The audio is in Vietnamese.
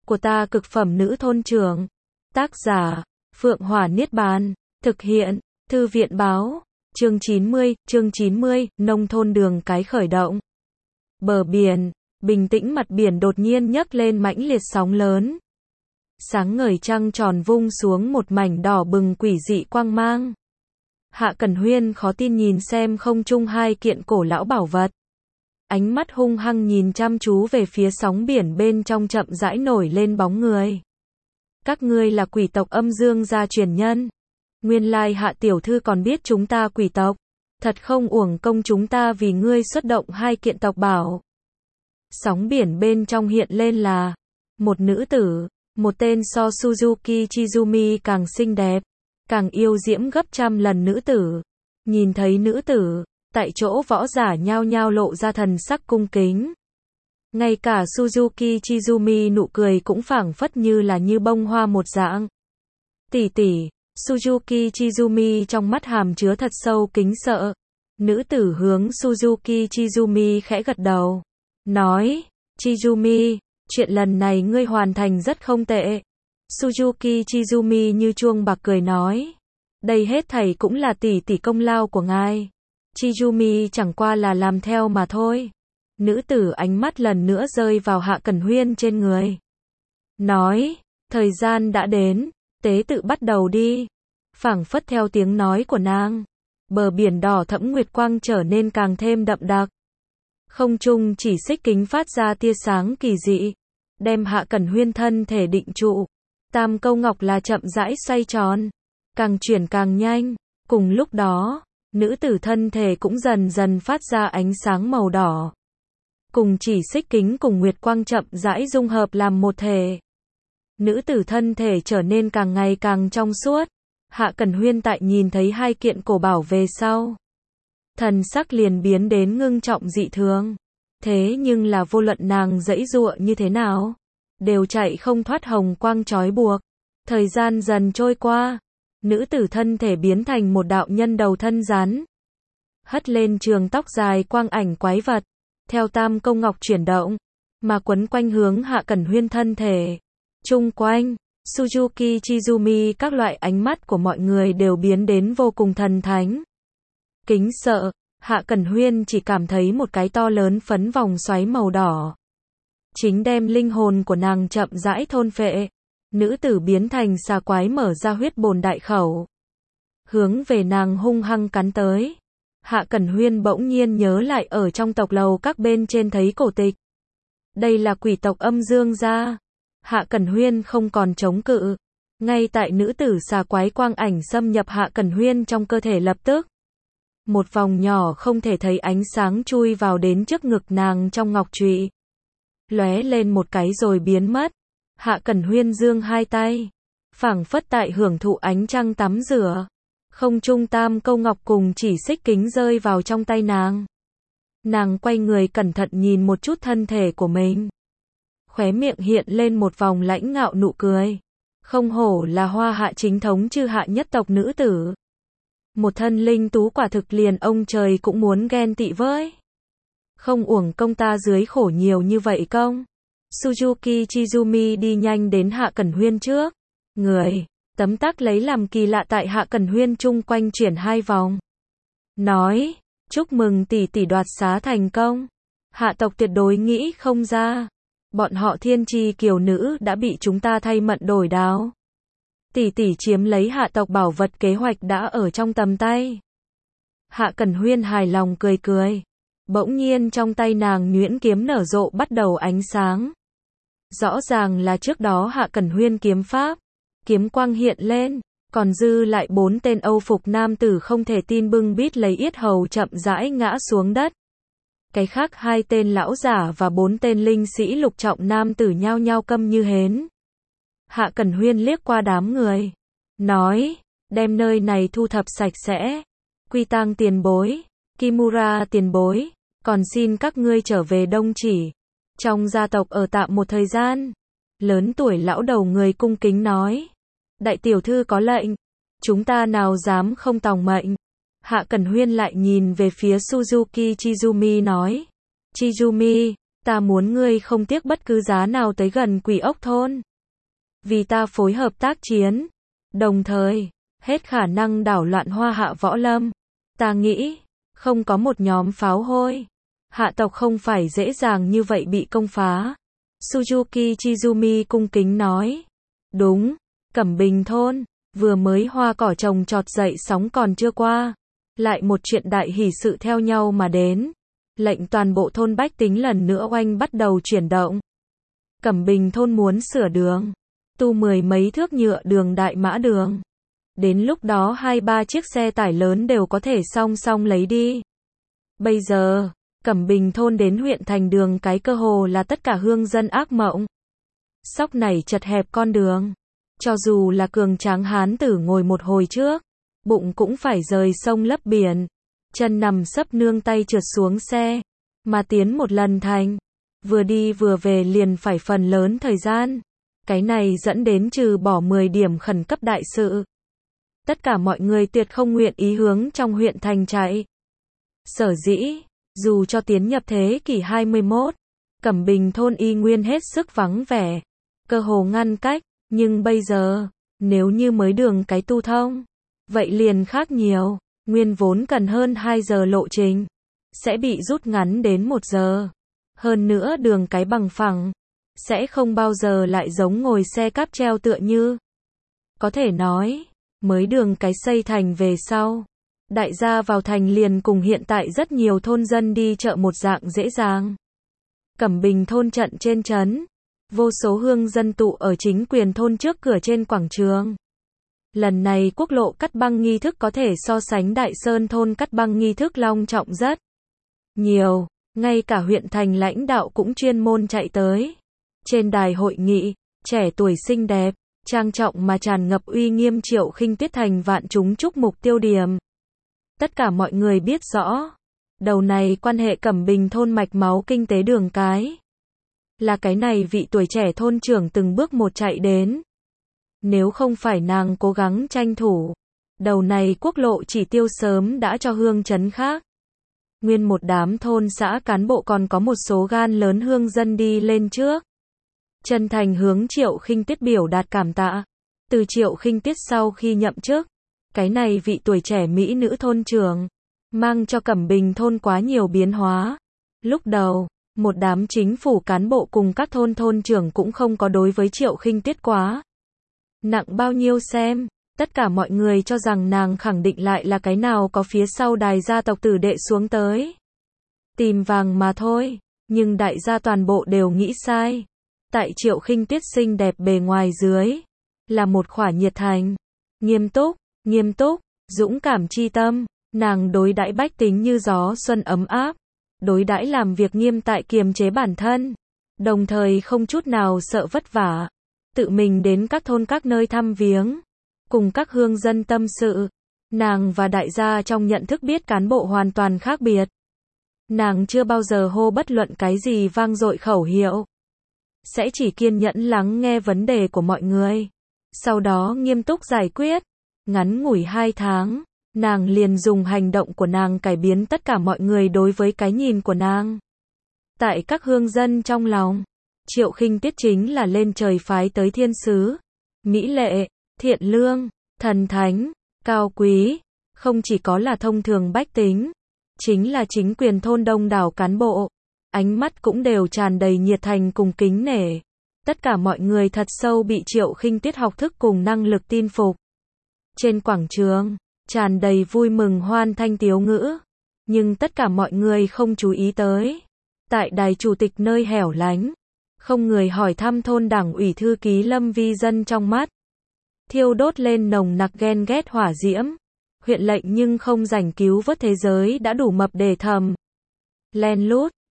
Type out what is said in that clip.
của ta cực phẩm nữ thôn trưởng. Tác giả, Phượng Hỏa Niết Bàn. Thực hiện, Thư viện Báo. Chương 90, nông thôn đường cái khởi động. Bờ biển, bình tĩnh mặt biển đột nhiên nhấc lên mãnh liệt sóng lớn. Sáng ngời trăng tròn vung xuống một mảnh đỏ bừng quỷ dị quang mang. Hạ Cẩn Huyên khó tin nhìn xem không trung hai kiện cổ lão bảo vật. Ánh mắt hung hăng nhìn chăm chú về phía sóng biển bên trong chậm rãi nổi lên bóng người. Các ngươi là quỷ tộc Âm Dương gia truyền nhân. Nguyên lai Hạ tiểu thư còn biết chúng ta quỷ tộc. Thật không uổng công chúng ta vì ngươi xuất động hai kiện tộc bảo. Sóng biển bên trong hiện lên là một nữ tử, một tên so Suzuki Chizumi càng xinh đẹp, càng yêu diễm gấp trăm lần nữ tử. Nhìn thấy nữ tử, tại chỗ võ giả nhao nhao lộ ra thần sắc cung kính. Ngay cả Suzuki Chizumi nụ cười cũng phảng phất như là như bông hoa một dạng. Tỷ tỷ, Suzuki Chizumi trong mắt hàm chứa thật sâu kính sợ. Nữ tử hướng Suzuki Chizumi khẽ gật đầu. Nói, Chizumi, chuyện lần này ngươi hoàn thành rất không tệ. Suzuki Chizumi như chuông bạc cười nói. Đây hết thảy cũng là tỷ tỷ công lao của ngài. Chizumi chẳng qua là làm theo mà thôi. Nữ tử ánh mắt lần nữa rơi vào Hạ Cẩn Huyên trên người. Nói, thời gian đã đến, tế tự bắt đầu đi. Phảng phất theo tiếng nói của nàng. Bờ biển đỏ thẫm nguyệt quang trở nên càng thêm đậm đặc. Không trung chỉ xích kính phát ra tia sáng kỳ dị. Đem Hạ Cẩn Huyên thân thể định trụ. Tam câu ngọc là chậm rãi xoay tròn. Càng chuyển càng nhanh. Cùng lúc đó, nữ tử thân thể cũng dần dần phát ra ánh sáng màu đỏ. Cùng chỉ xích kính cùng nguyệt quang chậm rãi dung hợp làm một thể. Nữ tử thân thể trở nên càng ngày càng trong suốt. Hạ Cẩn Huyên tại nhìn thấy hai kiện cổ bảo về sau. Thần sắc liền biến đến ngưng trọng dị thường. Thế nhưng là vô luận nàng giãy giụa như thế nào, đều chạy không thoát hồng quang trói buộc. Thời gian dần trôi qua, nữ tử thân thể biến thành một đạo nhân đầu thân rắn. Hất lên trường tóc dài quang ảnh quái vật. Theo tam câu ngọc chuyển động, mà quấn quanh hướng Hạ Cẩn Huyên thân thể. Chung quanh, Suzuki Chizumi các loại ánh mắt của mọi người đều biến đến vô cùng thần thánh. Kính sợ, Hạ Cẩn Huyên chỉ cảm thấy một cái to lớn phấn vòng xoáy màu đỏ. Chính đem linh hồn của nàng chậm rãi thôn phệ. Nữ tử biến thành xà quái mở ra huyết bồn đại khẩu. Hướng về nàng hung hăng cắn tới. Hạ Cẩn Huyên bỗng nhiên nhớ lại ở trong tộc lầu các bên trên thấy cổ tịch. Đây là quỷ tộc Âm Dương gia. Hạ Cẩn Huyên không còn chống cự. Ngay tại nữ tử xà quái quang ảnh xâm nhập Hạ Cẩn Huyên trong cơ thể lập tức. Một vòng nhỏ không thể thấy ánh sáng chui vào đến trước ngực nàng trong ngọc trụy. Lóe lên một cái rồi biến mất. Hạ Cẩn Huyên giương hai tay. Phảng phất tại hưởng thụ ánh trăng tắm rửa. Không trung tam câu ngọc cùng chỉ xích kính rơi vào trong tay nàng. Nàng quay người cẩn thận nhìn một chút thân thể của mình. Khóe miệng hiện lên một vòng lãnh ngạo nụ cười. Không hổ là Hoa Hạ chính thống chư hạ nhất tộc nữ tử. Một thân linh tú quả thực liền ông trời cũng muốn ghen tị với. Không uổng công ta dưới khổ nhiều như vậy công. Suzuki Chizumi đi nhanh đến Hạ Cẩn Huyên trước. Người, tấm tắc lấy làm kỳ lạ tại Hạ Cẩn Huyên chung quanh chuyển hai vòng. Nói, chúc mừng tỷ tỷ đoạt xá thành công. Hạ tộc tuyệt đối nghĩ không ra. Bọn họ thiên tri kiều nữ đã bị chúng ta thay mận đổi đáo. Tỷ tỷ chiếm lấy hạ tộc bảo vật kế hoạch đã ở trong tầm tay. Hạ Cẩn Huyên hài lòng cười cười. Bỗng nhiên trong tay nàng nhuyễn kiếm nở rộ bắt đầu ánh sáng. Rõ ràng là trước đó Hạ Cẩn Huyên kiếm pháp. Kiếm quang hiện lên. Còn dư lại 4 tên Âu phục nam tử không thể tin bưng bít lấy yết hầu chậm rãi ngã xuống đất. Cái khác 2 tên lão giả và 4 tên linh sĩ lục trọng nam tử nhao nhao câm như hến. Hạ Cẩn Huyên liếc qua đám người. Nói, đem nơi này thu thập sạch sẽ. Quy Tang tiền bối, Kimura tiền bối, còn xin các ngươi trở về Đông Chỉ. Trong gia tộc ở tạm một thời gian. Lớn tuổi lão đầu người cung kính nói. Đại tiểu thư có lệnh. Chúng ta nào dám không tòng mệnh. Hạ Cẩn Huyên lại nhìn về phía Suzuki Chizumi nói. Chizumi, Ta muốn ngươi không tiếc bất cứ giá nào tới gần Quỷ Ốc thôn. Vì ta phối hợp tác chiến, đồng thời, hết khả năng đảo loạn Hoa Hạ võ lâm. Ta nghĩ, không có một nhóm pháo hôi. Hạ tộc không phải dễ dàng như vậy bị công phá. Suzuki Chizumi cung kính nói. Đúng, Cẩm Bình thôn, vừa mới hoa cỏ trồng trọt dậy sóng còn chưa qua. Lại một chuyện đại hỷ sự theo nhau mà đến. Lệnh toàn bộ thôn bách tính lần nữa oanh bắt đầu chuyển động. Cẩm Bình thôn muốn sửa đường, tu 10 mấy thước nhựa đường đại mã đường. Đến lúc đó 2-3 chiếc xe tải lớn đều có thể song song lấy đi. Bây giờ, Cẩm Bình thôn đến huyện thành đường cái cơ hồ là tất cả hương dân ác mộng. Sóc này chật hẹp con đường. Cho dù là cường tráng hán tử ngồi một hồi trước, bụng cũng phải rời sông lấp biển. Chân nằm sấp nương tay trượt xuống xe. Mà tiến một lần thành. Vừa đi vừa về liền phải phần lớn thời gian. Cái này dẫn đến trừ bỏ 10 điểm khẩn cấp đại sự. Tất cả mọi người tuyệt không nguyện ý hướng trong huyện thành chạy. Sở dĩ, dù cho tiến nhập thế kỷ 21, Cẩm Bình thôn y nguyên hết sức vắng vẻ, cơ hồ ngăn cách, nhưng bây giờ, nếu như mới đường cái tu thông, vậy liền khác nhiều, nguyên vốn cần hơn 2 giờ lộ trình, sẽ bị rút ngắn đến 1 giờ. Hơn nữa đường cái bằng phẳng, sẽ không bao giờ lại giống ngồi xe cáp treo tựa như. Có thể nói, mới đường cái xây thành về sau. Đại gia vào thành liền cùng hiện tại rất nhiều thôn dân đi chợ một dạng dễ dàng. Cẩm Bình thôn trận trên trấn. Vô số hương dân tụ ở chính quyền thôn trước cửa trên quảng trường. Lần này quốc lộ cắt băng nghi thức có thể so sánh Đại Sơn thôn cắt băng nghi thức long trọng rất nhiều. Ngay cả huyện thành lãnh đạo cũng chuyên môn chạy tới. Trên đài hội nghị, trẻ tuổi xinh đẹp, trang trọng mà tràn ngập uy nghiêm Triệu Khinh Tuyết thành vạn chúng chúc mục tiêu điểm. Tất cả mọi người biết rõ, đầu này quan hệ Cẩm Bình thôn mạch máu kinh tế đường cái. Là cái này vị tuổi trẻ thôn trưởng từng bước một chạy đến. Nếu không phải nàng cố gắng tranh thủ, đầu này quốc lộ chỉ tiêu sớm đã cho hương trấn khác. Nguyên một đám thôn xã cán bộ còn có một số gan lớn hương dân đi lên trước. Chân thành hướng Triệu Khinh Tuyết biểu đạt cảm tạ. Từ Triệu Khinh Tuyết sau khi nhậm chức, cái này vị tuổi trẻ mỹ nữ thôn trưởng, mang cho Cẩm Bình thôn quá nhiều biến hóa. Lúc đầu, một đám chính phủ cán bộ cùng các thôn trưởng cũng không có đối với Triệu Khinh Tuyết quá nặng bao nhiêu xem. Tất cả mọi người cho rằng nàng khẳng định lại là cái nào có phía sau đài gia tộc tử đệ xuống tới tìm vàng mà thôi. Nhưng đại gia toàn bộ đều nghĩ sai. Tại Triệu Khinh Tuyết xinh đẹp bề ngoài dưới, là một khỏa nhiệt thành, nghiêm túc, dũng cảm chi tâm. Nàng đối đãi bách tính như gió xuân ấm áp, đối đãi làm việc nghiêm tại kiềm chế bản thân, đồng thời không chút nào sợ vất vả, tự mình đến các thôn các nơi thăm viếng, cùng các hương dân tâm sự. Nàng và đại gia trong nhận thức biết cán bộ hoàn toàn khác biệt. Nàng chưa bao giờ hô bất luận cái gì vang dội khẩu hiệu, sẽ chỉ kiên nhẫn lắng nghe vấn đề của mọi người, sau đó nghiêm túc giải quyết. Ngắn ngủi 2 tháng, nàng liền dùng hành động của nàng cải biến tất cả mọi người đối với cái nhìn của nàng. Tại các hương dân trong lòng, Triệu Khinh Tuyết chính là lên trời phái tới thiên sứ, mỹ lệ, thiện lương, thần thánh, cao quý, không chỉ có là thông thường bách tính, chính là chính quyền thôn đông đảo cán bộ, ánh mắt cũng đều tràn đầy nhiệt thành cùng kính nể. Tất cả mọi người thật sâu bị Triệu Khinh Tuyết học thức cùng năng lực tin phục. Trên quảng trường, tràn đầy vui mừng hoan thanh tiếu ngữ, nhưng tất cả mọi người không chú ý tới. Tại đài chủ tịch nơi hẻo lánh, không người hỏi thăm thôn đảng ủy thư ký Lâm Vi Dân trong mắt thiêu đốt lên nồng nặc ghen ghét hỏa diễm. Huyện lệnh nhưng không rảnh cứu vớt thế giới đã đủ mập để thầm len lút,